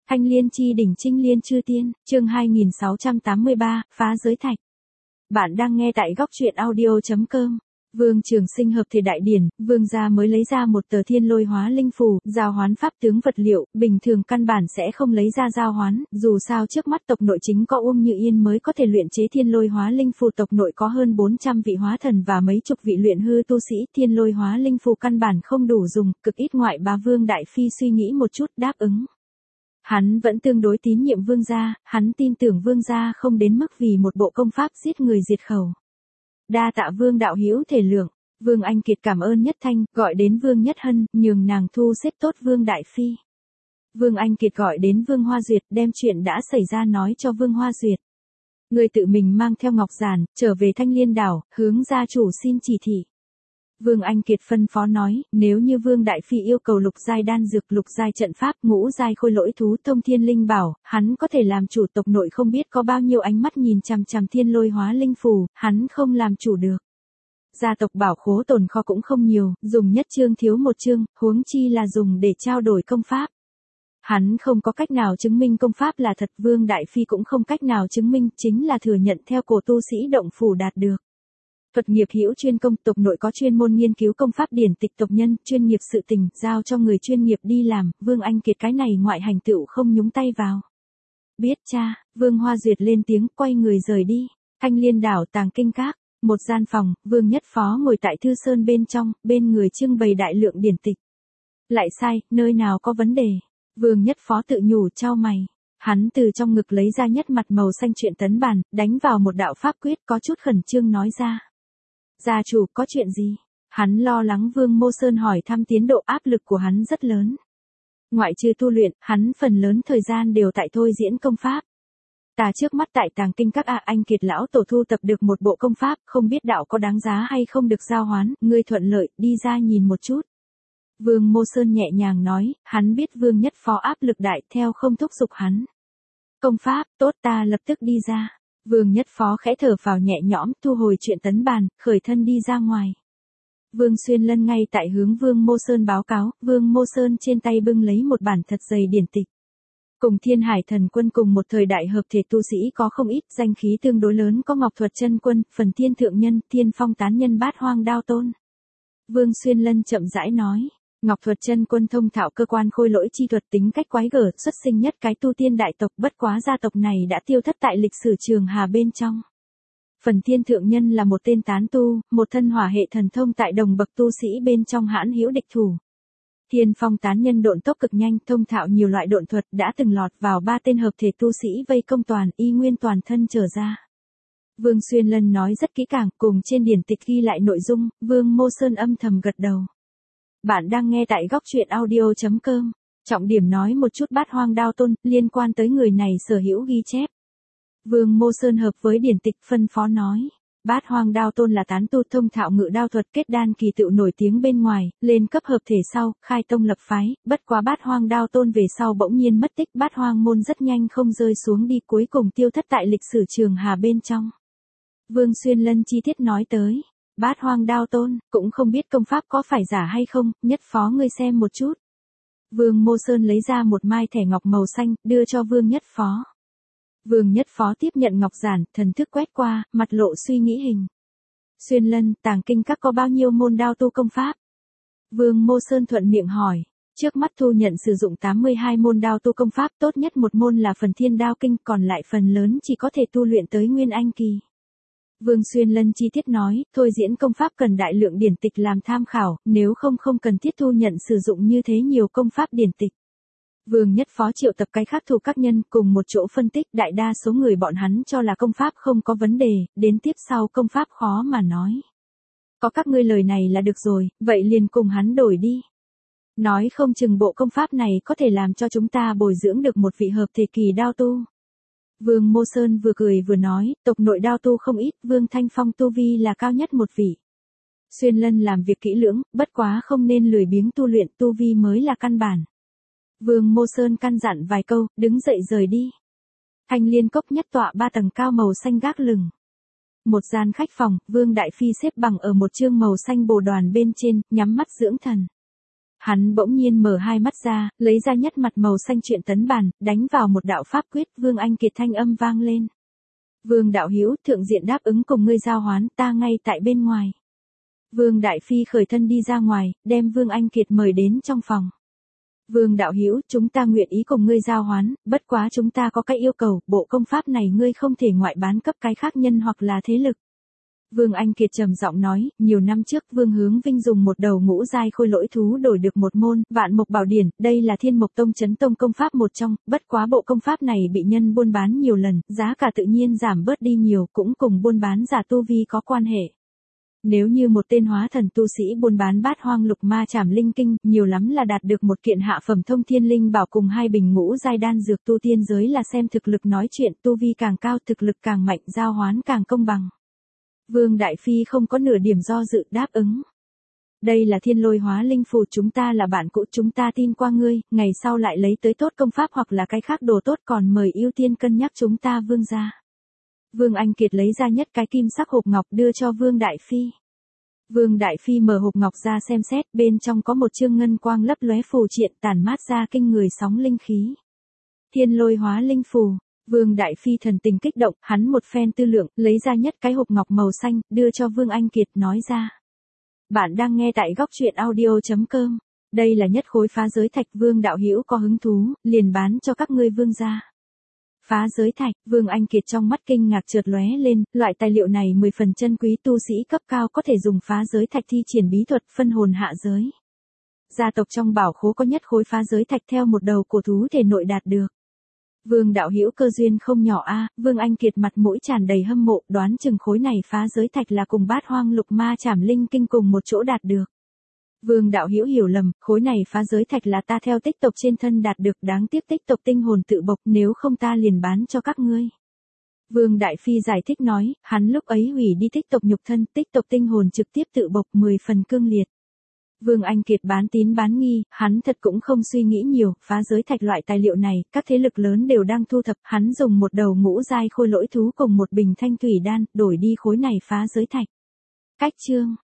Thanh Liên chi đỉnh Trinh Liên chư tiên, chương 2683, phá giới thạch. Bạn đang nghe tại góc truyện audio.com. Vương Trường Sinh hợp thể đại điển, vương gia mới lấy ra một tờ thiên lôi hóa linh phù, giao hoán pháp tướng vật liệu, bình thường căn bản sẽ không lấy ra giao hoán, dù sao trước mắt tộc nội chính có Uông Như Yên mới có thể luyện chế thiên lôi hóa linh phù, tộc nội có hơn 400 vị hóa thần và mấy chục vị luyện hư tu sĩ, thiên lôi hóa linh phù căn bản không đủ dùng, cực ít ngoại bá Vương Đại Phi suy nghĩ một chút đáp ứng. Hắn vẫn tương đối tín nhiệm vương gia, hắn tin tưởng vương gia không đến mức vì một bộ công pháp giết người diệt khẩu. Đa tạ vương đạo hữu thể lượng, Vương Anh Kiệt cảm ơn Nhất Thanh, gọi đến Vương Nhất Hân, nhường nàng thu xếp tốt Vương Đại Phi. Vương Anh Kiệt gọi đến Vương Hoa Duyệt, đem chuyện đã xảy ra nói cho Vương Hoa Duyệt. Người tự mình mang theo ngọc giản, trở về Thanh Liên đảo, hướng gia chủ xin chỉ thị. Vương Anh Kiệt phân phó nói, nếu như Vương Đại Phi yêu cầu lục giai đan dược, lục giai trận pháp, ngũ giai khôi lỗi thú, thông thiên linh bảo, hắn có thể làm chủ, tộc nội không biết có bao nhiêu ánh mắt nhìn chằm chằm thiên lôi hóa linh phù, hắn không làm chủ được. Gia tộc bảo khố tồn kho cũng không nhiều, dùng nhất chương thiếu một chương, huống chi là dùng để trao đổi công pháp. Hắn không có cách nào chứng minh công pháp là thật, Vương Đại Phi cũng không cách nào chứng minh, chính là thừa nhận theo cổ tu sĩ động phủ đạt được. Thuật nghiệp hữu chuyên công, tộc nội có chuyên môn nghiên cứu công pháp điển tịch tộc nhân, chuyên nghiệp sự tình, giao cho người chuyên nghiệp đi làm, Vương Anh Kiệt cái này ngoại hành tựu không nhúng tay vào. Biết cha, Vương Hoa Duyệt lên tiếng, quay người rời đi. Thanh Liên đảo tàng kinh các, một gian phòng, Vương Nhất Phó ngồi tại thư sơn bên trong, bên người trưng bày đại lượng điển tịch. Lại sai, nơi nào có vấn đề? Vương Nhất Phó tự nhủ chau mày. Hắn từ trong ngực lấy ra nhất mặt màu xanh truyện tấn bàn, đánh vào một đạo pháp quyết, có chút khẩn trương nói ra. Gia chủ, có chuyện gì? Hắn lo lắng Vương Mô Sơn hỏi thăm tiến độ, áp lực của hắn rất lớn. Ngoại trừ tu luyện, hắn phần lớn thời gian đều tại thôi diễn công pháp. Ta trước mắt tại tàng kinh các anh Kiệt lão tổ thu tập được một bộ công pháp, không biết đạo có đáng giá hay không được giao hoán, ngươi thuận lợi, đi ra nhìn một chút. Vương Mô Sơn nhẹ nhàng nói, hắn biết Vương Nhất Phó áp lực đại, theo không thúc giục hắn. Công pháp, tốt, ta lập tức đi ra. Vương Nhất Phó khẽ thở phào nhẹ nhõm, thu hồi chuyện tấn bàn, khởi thân đi ra ngoài. Vương Xuyên Lân ngay tại hướng Vương Mô Sơn báo cáo, Vương Mô Sơn trên tay bưng lấy một bản thật dày điển tịch. Cùng Thiên Hải Thần Quân cùng một thời đại hợp thể tu sĩ có không ít, danh khí tương đối lớn có Ngọc Thuật Chân Quân, Phần Thiên Thượng Nhân, Thiên Phong Tán Nhân, Bát Hoang Đao Tôn. Vương Xuyên Lân chậm rãi nói. Ngọc Thuật Chân Quân thông thạo cơ quan khôi lỗi chi thuật, tính cách quái gở, xuất sinh nhất cái tu tiên đại tộc, bất quá gia tộc này đã tiêu thất tại lịch sử Trường Hà bên trong. Phần Thiên Thượng Nhân là một tên tán tu, một thân hỏa hệ thần thông tại đồng bậc tu sĩ bên trong hãn hữu địch thủ. Thiên Phong Tán Nhân độn tốc cực nhanh, thông thạo nhiều loại độn thuật, đã từng lọt vào 3 tên hợp thể tu sĩ vây công toàn, y nguyên toàn thân trở ra. Vương Xuyên Lân nói rất kỹ càng, cùng trên điển tịch ghi lại nội dung, Vương Mô Sơn âm thầm gật đầu. Bạn đang nghe tại góc truyện audio.com. Trọng điểm nói một chút Bát Hoang Đao Tôn, liên quan tới người này sở hữu ghi chép. Vương Mô Sơn hợp với điển tịch phân phó nói. Bát Hoang Đao Tôn là tán tu thông thạo ngự đao thuật, kết đan kỳ tựu nổi tiếng bên ngoài, lên cấp hợp thể sau, khai tông lập phái, bất quá Bát Hoang Đao Tôn về sau bỗng nhiên mất tích, Bát Hoang môn rất nhanh không rơi xuống đi, cuối cùng tiêu thất tại lịch sử Trường Hà bên trong. Vương Xuyên Lân chi tiết nói tới. Bát Hoang Đao Tôn, cũng không biết công pháp có phải giả hay không, Nhất Phó ngươi xem một chút. Vương Mô Sơn lấy ra một mai thẻ ngọc màu xanh, đưa cho Vương Nhất Phó. Vương Nhất Phó tiếp nhận ngọc giản, thần thức quét qua, mặt lộ suy nghĩ hình. Xuyên Lân, tàng kinh các có bao nhiêu môn đao tu công pháp? Vương Mô Sơn thuận miệng hỏi. Trước mắt thu nhận sử dụng 82 môn đao tu công pháp, tốt nhất một môn là Phần Thiên Đao Kinh, còn lại phần lớn chỉ có thể tu luyện tới Nguyên Anh kỳ. Vương Xuyên Lân chi tiết nói, thôi diễn công pháp cần đại lượng điển tịch làm tham khảo, nếu không cần thiết thu nhận sử dụng như thế nhiều công pháp điển tịch. Vương Nhất Phó triệu tập cái khác thủ các nhân cùng một chỗ phân tích, đại đa số người bọn hắn cho là công pháp không có vấn đề, đến tiếp sau công pháp khó mà nói. Có các ngươi lời này là được rồi, vậy liền cùng hắn đổi đi. Nói không chừng bộ công pháp này có thể làm cho chúng ta bồi dưỡng được một vị hợp thể kỳ đao tu. Vương Mô Sơn vừa cười vừa nói, tộc nội đao tu không ít, Vương Thanh Phong tu vi là cao nhất một vị. Xuyên Lân làm việc kỹ lưỡng, bất quá không nên lười biếng tu luyện, tu vi mới là căn bản. Vương Mô Sơn căn dặn vài câu, đứng dậy rời đi. Thanh Liên cốc nhất tọa 3 tầng cao màu xanh gác lửng. Một gian khách phòng, Vương Đại Phi xếp bằng ở một chương màu xanh bồ đoàn bên trên, nhắm mắt dưỡng thần. Hắn bỗng nhiên mở hai mắt ra, lấy ra nhất mặt màu xanh truyện tấn bản, đánh vào một đạo pháp quyết, Vương Anh Kiệt thanh âm vang lên. Vương đạo hữu, thượng diện đáp ứng cùng ngươi giao hoán, ta ngay tại bên ngoài. Vương Đại Phi khởi thân đi ra ngoài, đem Vương Anh Kiệt mời đến trong phòng. Vương đạo hữu, chúng ta nguyện ý cùng ngươi giao hoán, bất quá chúng ta có cái yêu cầu, bộ công pháp này ngươi không thể ngoại bán cấp cái khác nhân hoặc là thế lực. Vương Anh Kiệt trầm giọng nói, nhiều năm trước Vương Hướng Vinh dùng một đầu ngũ giai khôi lỗi thú đổi được một môn, Vạn Mộc Bảo Điển, đây là Thiên Mộc Tông Chấn Tông công pháp một trong, bất quá bộ công pháp này bị nhân buôn bán nhiều lần, giá cả tự nhiên giảm bớt đi nhiều, cũng cùng buôn bán giả tu vi có quan hệ. Nếu như một tên hóa thần tu sĩ buôn bán Bát Hoang Lục Ma Trảm Linh Kinh, nhiều lắm là đạt được một kiện hạ phẩm thông thiên linh bảo cùng 2 bình ngũ giai đan dược, tu tiên giới là xem thực lực nói chuyện, tu vi càng cao thực lực càng mạnh, giao hoán càng công bằng. Vương Đại Phi không có nửa điểm do dự đáp ứng. Đây là Thiên Lôi Hóa Linh phù, chúng ta là bạn cũ, chúng ta tin qua ngươi, ngày sau lại lấy tới tốt công pháp hoặc là cái khác đồ tốt, còn mời ưu tiên cân nhắc chúng ta Vương gia. Vương Anh Kiệt lấy ra nhất cái kim sắc hộp ngọc đưa cho Vương Đại Phi. Vương Đại Phi mở hộp ngọc ra xem xét, bên trong có một chương ngân quang lấp lóe phù triện tản mát ra kinh người sóng linh khí. Thiên Lôi Hóa Linh phù. Vương Đại Phi thần tình kích động, hắn một phen tư lượng, lấy ra nhất cái hộp ngọc màu xanh, đưa cho Vương Anh Kiệt nói ra. Bạn đang nghe tại góc truyện audio.com. Đây là nhất khối phá giới thạch, Vương đạo hữu có hứng thú, liền bán cho các ngươi Vương gia. Phá giới thạch, Vương Anh Kiệt trong mắt kinh ngạc chợt lóe lên, loại tài liệu này 10 phần chân quý, tu sĩ cấp cao có thể dùng phá giới thạch thi triển bí thuật phân hồn hạ giới. Gia tộc trong bảo khố có nhất khối phá giới thạch theo một đầu cổ thú thể nội đạt được. Vương đạo hữu cơ duyên không nhỏ a. Vương Anh Kiệt mặt mũi tràn đầy hâm mộ, đoán chừng khối này phá giới thạch là cùng Bát Hoang Lục Ma Trảm Linh Kinh cùng một chỗ đạt được. Vương đạo hữu hiểu lầm, khối này phá giới thạch là ta theo tích tộc trên thân đạt được, đáng tiếc tích tộc tinh hồn tự bộc, nếu không ta liền bán cho các ngươi. Vương Đại Phi giải thích nói, hắn lúc ấy hủy đi tích tộc nhục thân, tích tộc tinh hồn trực tiếp tự bộc 10 phần cương liệt. Vương Anh Kiệt bán tín bán nghi, hắn thật cũng không suy nghĩ nhiều, phá giới thạch loại tài liệu này, các thế lực lớn đều đang thu thập, hắn dùng một đầu ngũ giai khôi lỗi thú cùng một bình thanh thủy đan, đổi đi khối này phá giới thạch. Cách chương